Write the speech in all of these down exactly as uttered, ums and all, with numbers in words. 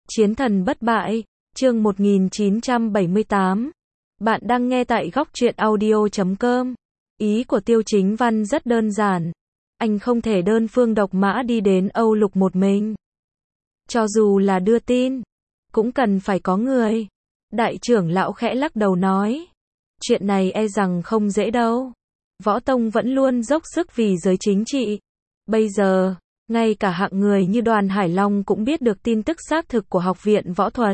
Chiến thần bất bại, chương một nghìn chín trăm bảy mươi tám. Bạn đang nghe tại góc truyện audio chấm com. Ý của Tiêu Chính Văn rất đơn giản. Anh không thể đơn phương độc mã đi đến Âu Lục một mình. Cho dù là đưa tin, cũng cần phải có người. Đại trưởng lão khẽ lắc đầu nói. Chuyện này e rằng không dễ đâu. Võ Tông vẫn luôn dốc sức vì giới chính trị. Bây giờ, ngay cả hạng người như Đoàn Hải Long cũng biết được tin tức xác thực của Học viện Võ thuật.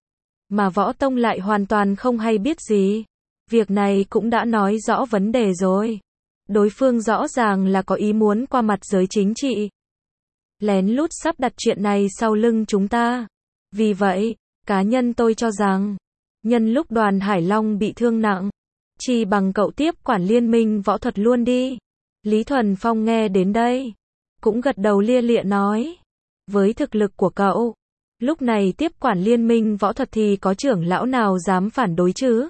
Mà Võ Tông lại hoàn toàn không hay biết gì. Việc này cũng đã nói rõ vấn đề rồi. Đối phương rõ ràng là có ý muốn qua mặt giới chính trị. Lén lút sắp đặt chuyện này sau lưng chúng ta. Vì vậy, cá nhân tôi cho rằng, nhân lúc Đoàn Hải Long bị thương nặng, chỉ bằng cậu tiếp quản liên minh võ thuật luôn đi. Lý Thuần Phong nghe đến đây, cũng gật đầu lia lịa nói. Với thực lực của cậu, lúc này tiếp quản liên minh võ thuật thì có trưởng lão nào dám phản đối chứ?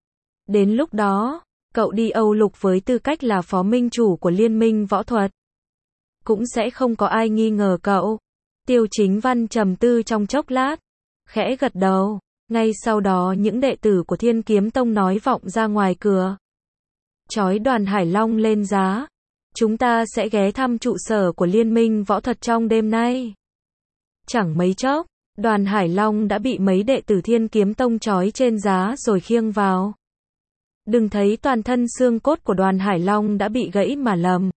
Đến lúc đó, cậu đi Âu Lục với tư cách là phó minh chủ của liên minh võ thuật. Cũng sẽ không có ai nghi ngờ cậu. Tiêu Chính Văn trầm tư trong chốc lát, khẽ gật đầu. Ngay sau đó những đệ tử của Thiên Kiếm Tông nói vọng ra ngoài cửa. Chói Đoàn Hải Long lên giá. Chúng ta sẽ ghé thăm trụ sở của Liên minh Võ thuật trong đêm nay. Chẳng mấy chốc, Đoàn Hải Long đã bị mấy đệ tử Thiên Kiếm Tông chói trên giá rồi khiêng vào. Đừng thấy toàn thân xương cốt của Đoàn Hải Long đã bị gãy mà lầm.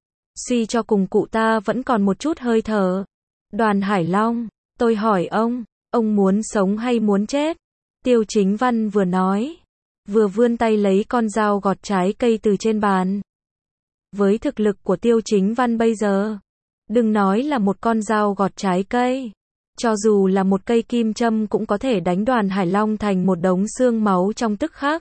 Suy cho cùng cụ ta vẫn còn một chút hơi thở. Đoàn Hải Long, tôi hỏi ông, ông muốn sống hay muốn chết? Tiêu Chính Văn vừa nói, vừa vươn tay lấy con dao gọt trái cây từ trên bàn. Với thực lực của Tiêu Chính Văn bây giờ, đừng nói là một con dao gọt trái cây, cho dù là một cây kim châm cũng có thể đánh Đoàn Hải Long thành một đống xương máu trong tức khắc.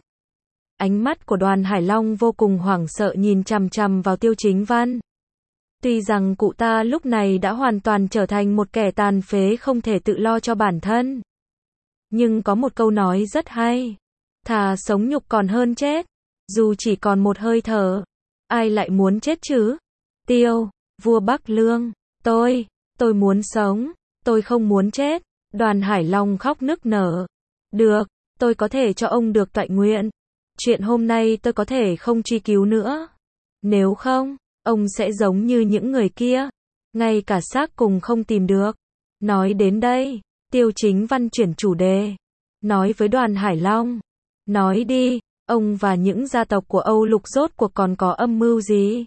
Ánh mắt của Đoàn Hải Long vô cùng hoảng sợ nhìn chằm chằm vào Tiêu Chính Văn. Tuy rằng cụ ta lúc này đã hoàn toàn trở thành một kẻ tàn phế không thể tự lo cho bản thân. Nhưng có một câu nói rất hay. Thà sống nhục còn hơn chết. Dù chỉ còn một hơi thở. Ai lại muốn chết chứ? Tiêu, vua Bắc Lương. Tôi, tôi muốn sống. Tôi không muốn chết. Đoàn Hải Long khóc nức nở. Được, tôi có thể cho ông được toại nguyện. Chuyện hôm nay tôi có thể không truy cứu nữa. Nếu không, ông sẽ giống như những người kia. Ngay cả xác cùng không tìm được. Nói đến đây, Tiêu Chính Văn chuyển chủ đề. Nói với Đoàn Hải Long. Nói đi, ông và những gia tộc của Âu Lục rốt cuộc còn có âm mưu gì?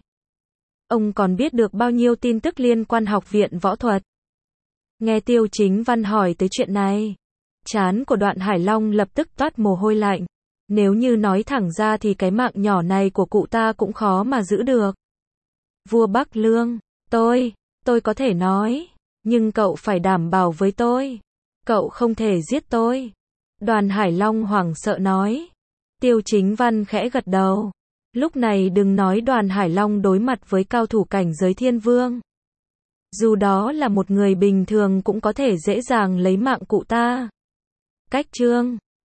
Ông còn biết được bao nhiêu tin tức liên quan Học viện Võ thuật? Nghe Tiêu Chính Văn hỏi tới chuyện này, trán của Đoàn Hải Long lập tức toát mồ hôi lạnh. Nếu như nói thẳng ra thì cái mạng nhỏ này của cụ ta cũng khó mà giữ được. Vua Bắc Lương, tôi, tôi có thể nói, nhưng cậu phải đảm bảo với tôi. Cậu không thể giết tôi. Đoàn Hải Long hoảng sợ nói. Tiêu Chính Văn khẽ gật đầu. Lúc này đừng nói Đoàn Hải Long đối mặt với cao thủ cảnh giới thiên vương. Dù đó là một người bình thường cũng có thể dễ dàng lấy mạng cụ ta. Cách chương